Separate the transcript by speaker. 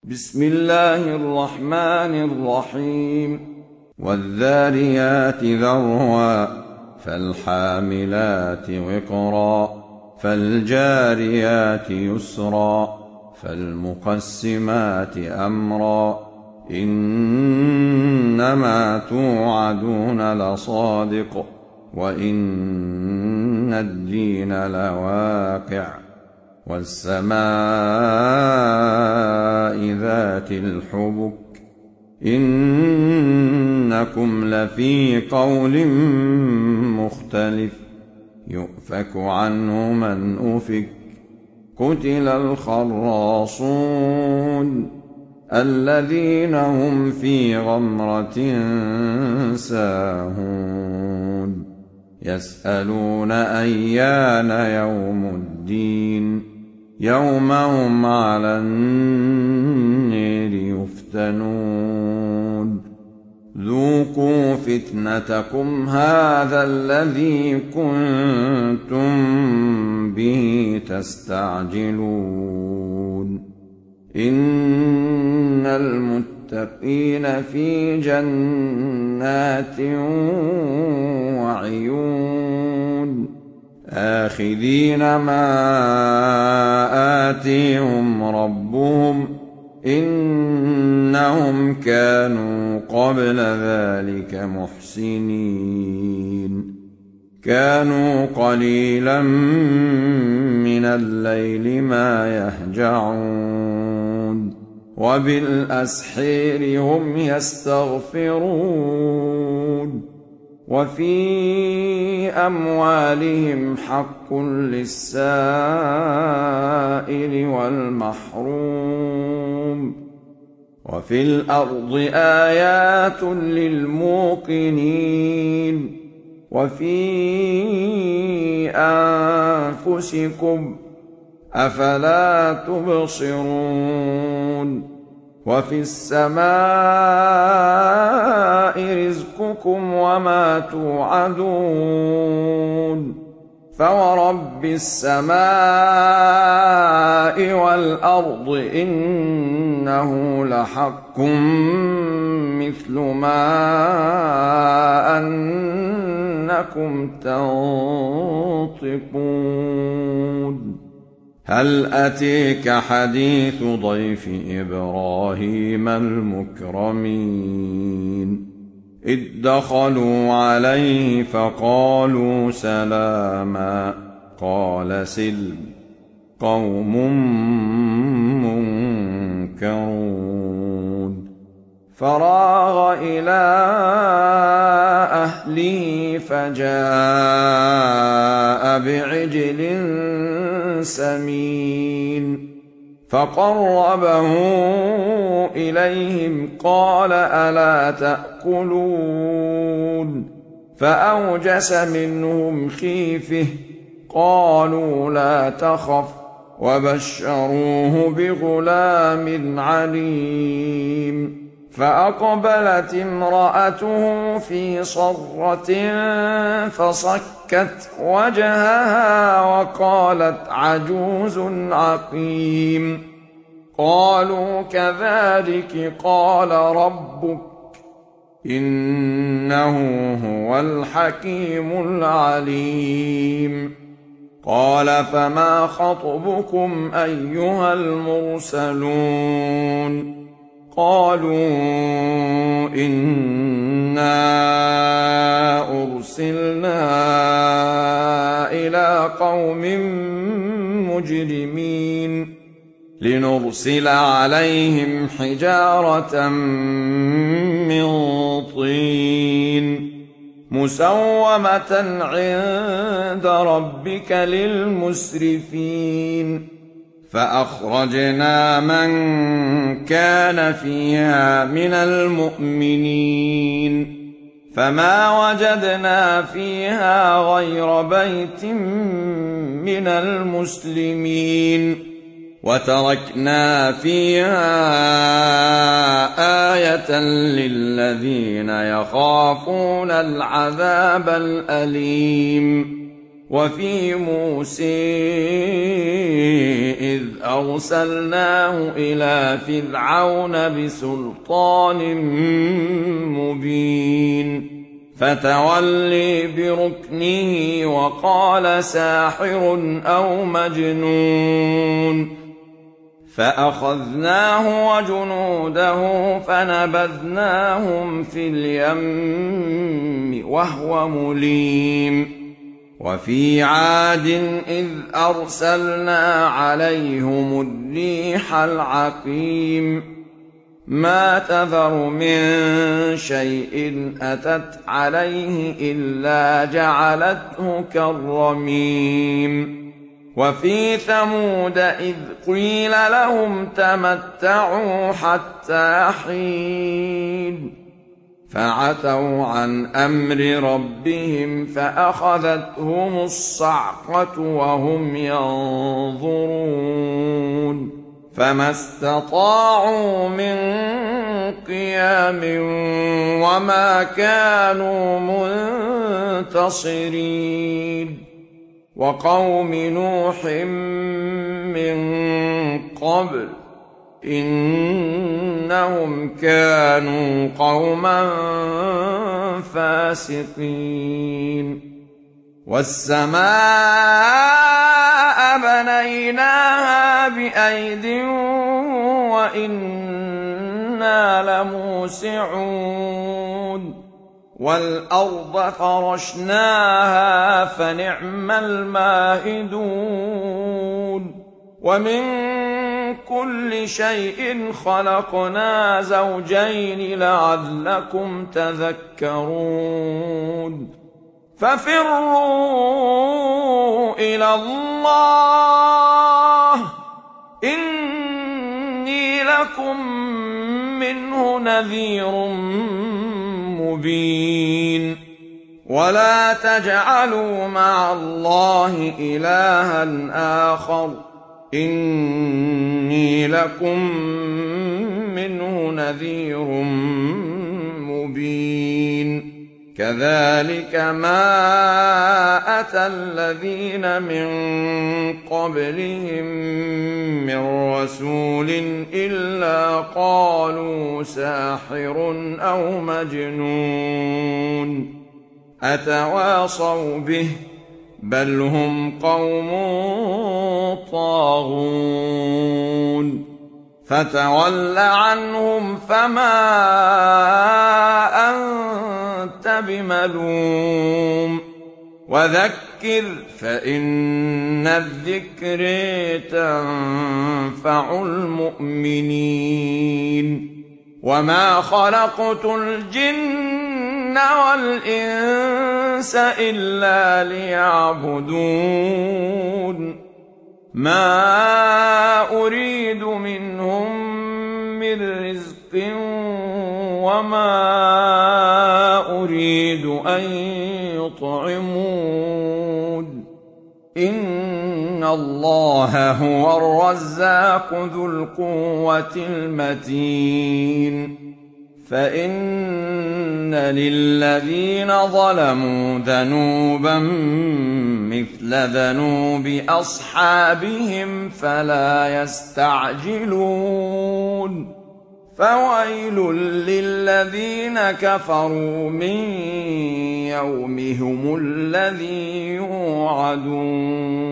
Speaker 1: بسم الله الرحمن الرحيم والذاريات ذروا فالحاملات وقرا فالجاريات يسرا فالمقسمات أمرا إنما توعدون لصادق وإن الدين لواقع والسماء ذات الحبك إنكم لفي قول مختلف يؤفك عنه من أفك قتل الخراصون الذين هم في غمرة ساهون يسألون أيان يوم الدين يوم هم على النار يفتنون ذوقوا فتنتكم هذا الذي كنتم به تستعجلون إن المتقين في جنات وعيون آخذين ما آتيهم ربهم إنهم كانوا قبل ذلك محسنين كانوا قليلا من الليل ما يهجعون وبالأسحير هم يستغفرون وفي أموالهم حق للسائل والمحروم وفي الأرض آيات للموقنين وفي أنفسكم أفلا تبصرون وفي السماء رزقكم وما توعدون فورب السماء والأرض إنه لحق مثل ما أنكم تنطقون هل أتيك حديث ضيف إبراهيم المكرمين إذ دخلوا عليه فقالوا سلاما قال سلم قوم منكرون فراغ إلى أهله فجاء بعجل سمين فقربه إليهم قال ألا تأكلون فأوجس منهم خيفة قالوا لا تخف وبشروه بغلام عليم فأقبلت امرأته في صرة فصكت وجهها وقالت عجوز عقيم قالوا كذلك قال ربك إنه هو الحكيم العليم قال فما خطبكم أيها المرسلون قالوا إنا أرسلنا إلى قوم مجرمين لنرسل عليهم حجارة من طين مسومة عند ربك للمسرفين فأخرجنا من كان فيها من المؤمنين فما وجدنا فيها غير بيت من المسلمين وتركنا فيها آية للذين يخافون العذاب الأليم وفي موسى إذ أرسلناه إلى فرعون بسلطان مبين فتولي بركنه وقال ساحر أو مجنون فأخذناه وجنوده فنبذناهم في اليم وهو مليم وفي عاد إذ أرسلنا عليهم الريح العقيم ما تذر من شيء أتت عليه إلا جعلته كالرميم وفي ثمود إذ قيل لهم تمتعوا حتى حين فعتوا عن أمر ربهم فأخذتهم الصعقة وهم ينظرون فما استطاعوا من قيام وما كانوا منتصرين وقوم نوح من قبل إنهم كانوا قوما فاسقين والسماء بنيناها بأيد وإنا لموسعون والأرض فرشناها فنعم الماهدون ومن كل شيء خلقنا زوجين لعلكم تذكرون ففروا إلى الله إني لكم منه نذير مبين ولا تجعلوا مع الله إلها آخر إني لكم منه نذير مبين كذلك ما أتى الذين من قبلهم من رسول إلا قالوا ساحر أو مجنون أتواصوا به بل هم قوم طاغون فتول عنهم فما أنت بملوم وذكر فإن الذكر تنفع المؤمنين وما خلقت الجن والإنس إلا ليعبدون ما أريد منهم من رزق وما أريد أن يطعمون إن الله هو الرزاق ذو القوة المتين فإن للذين ظلموا ذنوبا مثل ذنوب أصحابهم فلا يستعجلون فويل للذين كفروا من يومهم الذي يوعدون